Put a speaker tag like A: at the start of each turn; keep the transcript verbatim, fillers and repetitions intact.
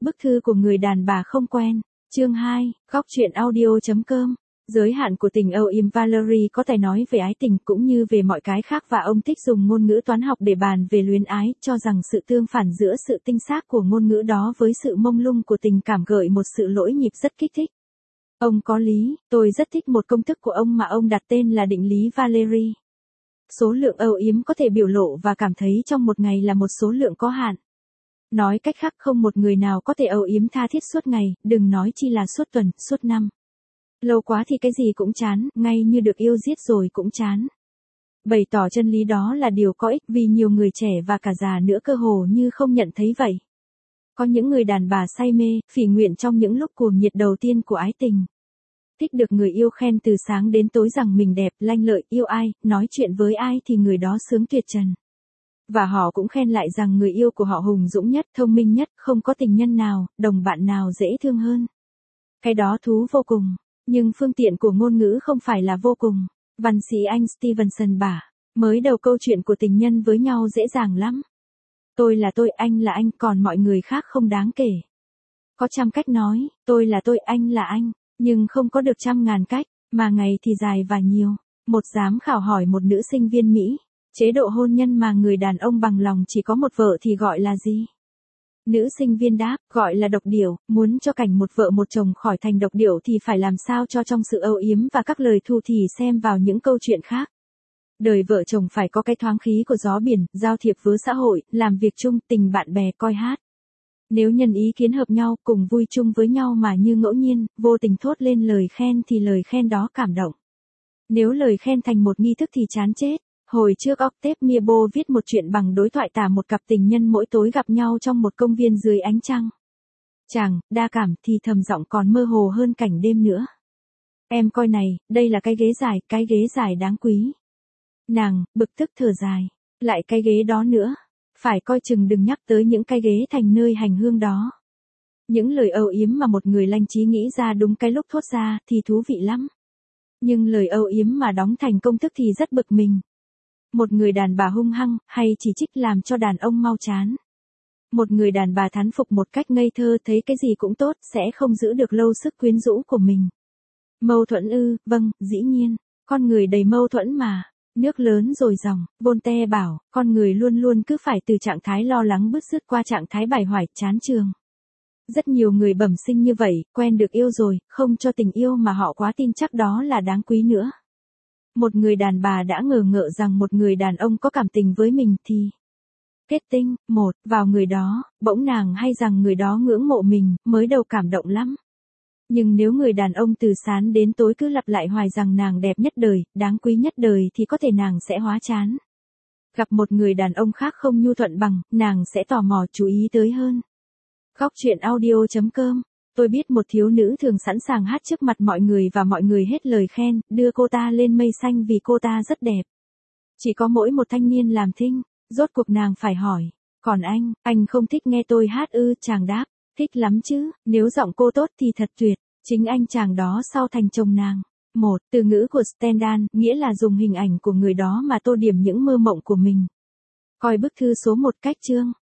A: Bức thư của người đàn bà không quen. Chương hai, góc truyện audio chấm com. Giới hạn của tình âu yếm. Valerie có tài nói về ái tình cũng như về mọi cái khác, và ông thích dùng ngôn ngữ toán học để bàn về luyến ái, cho rằng sự tương phản giữa sự tinh xác của ngôn ngữ đó với sự mông lung của tình cảm gợi một sự lỗi nhịp rất kích thích. Ông có lý, tôi rất thích một công thức của ông mà ông đặt tên là định lý Valerie. Số lượng âu yếm có thể biểu lộ và cảm thấy trong một ngày là một số lượng có hạn. Nói cách khác, không một người nào có thể âu yếm tha thiết suốt ngày, đừng nói chi là suốt tuần, suốt năm. Lâu quá thì cái gì cũng chán, ngay như được yêu giết rồi cũng chán. Bày tỏ chân lý đó là điều có ích, vì nhiều người trẻ và cả già nữa cơ hồ như không nhận thấy vậy. Có những người đàn bà say mê, phỉ nguyện trong những lúc cuồng nhiệt đầu tiên của ái tình. Thích được người yêu khen từ sáng đến tối rằng mình đẹp, lanh lợi, yêu ai, nói chuyện với ai thì người đó sướng tuyệt trần. Và họ cũng khen lại rằng người yêu của họ hùng dũng nhất, thông minh nhất, không có tình nhân nào, đồng bạn nào dễ thương hơn. Cái đó thú vô cùng. Nhưng phương tiện của ngôn ngữ không phải là vô cùng. Văn sĩ Anh Stevenson bảo, mới đầu câu chuyện của tình nhân với nhau dễ dàng lắm. Tôi là tôi, anh là anh, còn mọi người khác không đáng kể. Có trăm cách nói, tôi là tôi, anh là anh, nhưng không có được trăm ngàn cách, mà ngày thì dài và nhiều. Một giám khảo hỏi một nữ sinh viên Mỹ, chế độ hôn nhân mà người đàn ông bằng lòng chỉ có một vợ thì gọi là gì? Nữ sinh viên đáp, gọi là độc điểu. Muốn cho cảnh một vợ một chồng khỏi thành độc điểu thì phải làm sao cho trong sự âu yếm và các lời thu thì xem vào những câu chuyện khác. Đời vợ chồng phải có cái thoáng khí của gió biển, giao thiệp với xã hội, làm việc chung, tình bạn bè, coi hát. Nếu nhân ý kiến hợp nhau, cùng vui chung với nhau mà như ngẫu nhiên, vô tình thốt lên lời khen thì lời khen đó cảm động. Nếu lời khen thành một nghi thức thì chán chết. Hồi trước Octave Mirbeau viết một chuyện bằng đối thoại tả một cặp tình nhân mỗi tối gặp nhau trong một công viên dưới ánh trăng. Chàng, đa cảm, thì thầm giọng còn mơ hồ hơn cảnh đêm nữa. Em coi này, đây là cái ghế dài, cái ghế dài đáng quý. Nàng, bực tức thở dài, lại cái ghế đó nữa. Phải coi chừng đừng nhắc tới những cái ghế thành nơi hành hương đó. Những lời âu yếm mà một người lanh trí nghĩ ra đúng cái lúc thốt ra thì thú vị lắm. Nhưng lời âu yếm mà đóng thành công thức thì rất bực mình. Một người đàn bà hung hăng, hay chỉ trích làm cho đàn ông mau chán. Một người đàn bà thán phục một cách ngây thơ, thấy cái gì cũng tốt, sẽ không giữ được lâu sức quyến rũ của mình. Mâu thuẫn ư, vâng, dĩ nhiên, con người đầy mâu thuẫn mà. Nước lớn rồi dòng, Voltaire bảo, con người luôn luôn cứ phải từ trạng thái lo lắng bứt rứt qua trạng thái bài hoài, chán chường. Rất nhiều người bẩm sinh như vậy, quen được yêu rồi, không cho tình yêu mà họ quá tin chắc đó là đáng quý nữa. Một người đàn bà đã ngờ ngợ rằng một người đàn ông có cảm tình với mình thì kết tinh, một, vào người đó, bỗng nàng hay rằng người đó ngưỡng mộ mình, mới đầu cảm động lắm. Nhưng nếu người đàn ông từ sáng đến tối cứ lặp lại hoài rằng nàng đẹp nhất đời, đáng quý nhất đời thì có thể nàng sẽ hóa chán. Gặp một người đàn ông khác không nhu thuận bằng, nàng sẽ tò mò chú ý tới hơn. Góc truyện audio chấm com. Tôi biết một thiếu nữ thường sẵn sàng hát trước mặt mọi người và mọi người hết lời khen, đưa cô ta lên mây xanh vì cô ta rất đẹp. Chỉ có mỗi một thanh niên làm thinh, rốt cuộc nàng phải hỏi, còn anh, anh không thích nghe tôi hát ư? Chàng đáp, thích lắm chứ, nếu giọng cô tốt thì thật tuyệt, chính anh chàng đó sau thành chồng nàng. Một, từ ngữ của Stendhal, nghĩa là dùng hình ảnh của người đó mà tô điểm những mơ mộng của mình. Coi bức thư số một cách chương.